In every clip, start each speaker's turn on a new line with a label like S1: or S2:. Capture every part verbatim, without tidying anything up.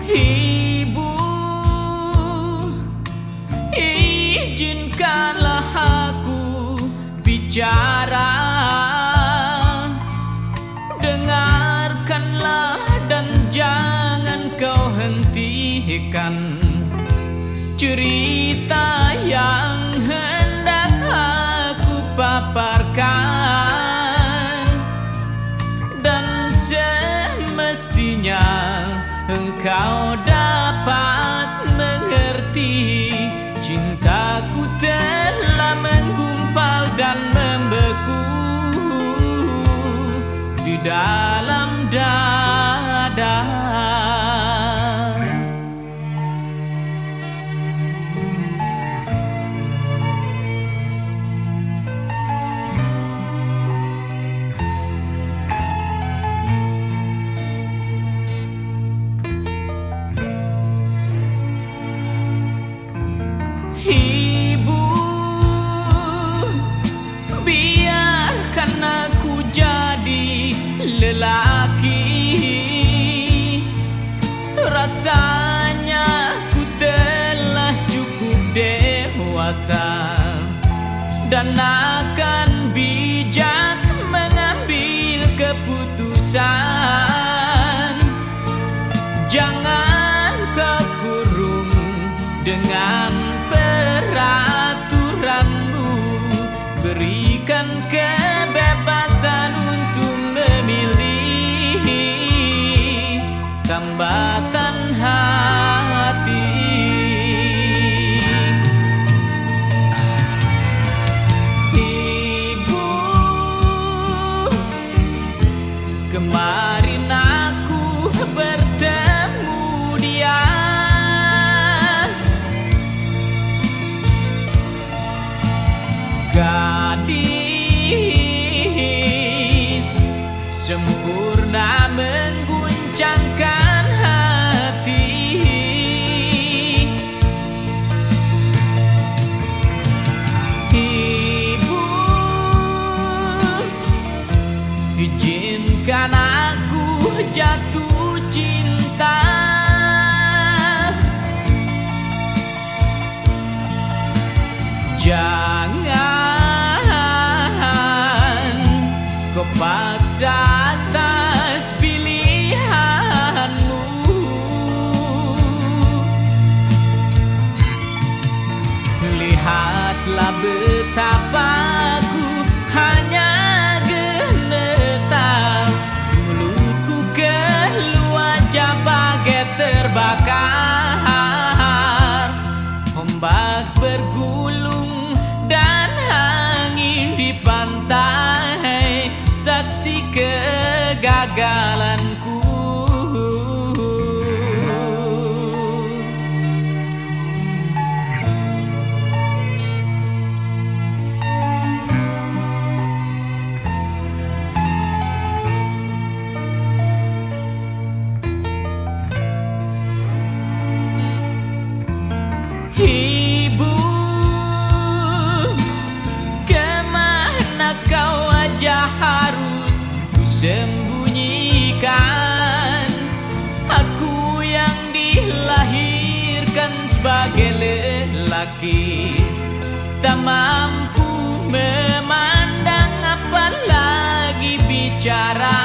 S1: Ibu, izinkanlah aku bicara. Dengarkanlah dan jangan kau hentikan cerita yang hendak aku paparkan. Dan semestinya engkau dapat mengerti, cintaku telah menggumpal dan membeku di dalam dada. Ibu, biarkan aku jadi lelaki. Rasanya ku telah cukup dewasa dan akan bijak mengambil keputusan. Jangan kau kurung dengan peraturanmu, berikan kebebasan untuk memilih tambatan hati. Ibu, kemarin aku bertemu dia. Gadis sempurna mengguncangkan hati. Ibu, izinkan aku jatuh cinta. Jangan kau paksa atas pilihanmu. Lihatlah betapa aku hanya gemetar, mulutku keluar bagai terbakar. Ombak bergulung dan angin di pantai, saksi kegagalanku. Ibu, kemana kau aja harus ku sembunyikan? Aku yang dilahirkan sebagai lelaki, tak mampu memandang apalagi bicara.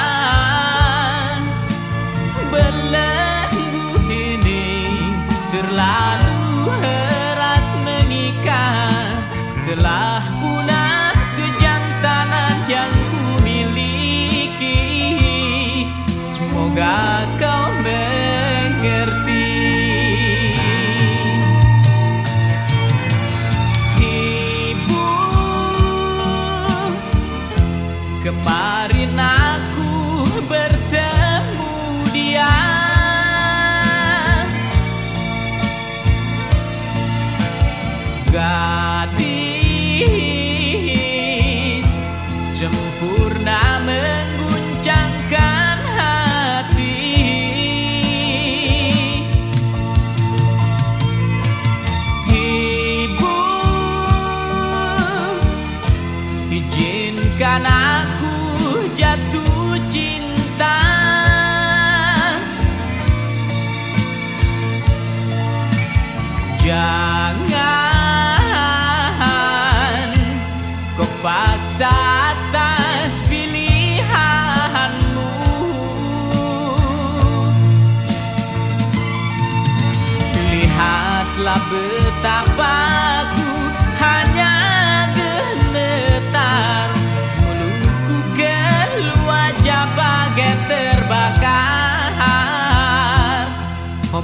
S1: Belenggu ini terlalu erat mengikat, telah punah kejantanan yang ku miliki. Semoga kau mengerti. Ibu, kemarin aku bertemu dia. Gadis sempurna mengguncangkan hati. Ibu, izinkan aku jatuh cinta.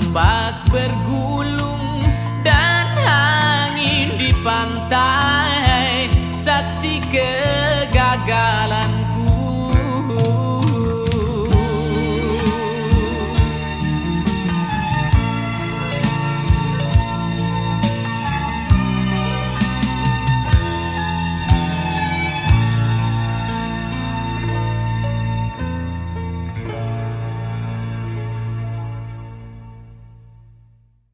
S1: ombak bergulung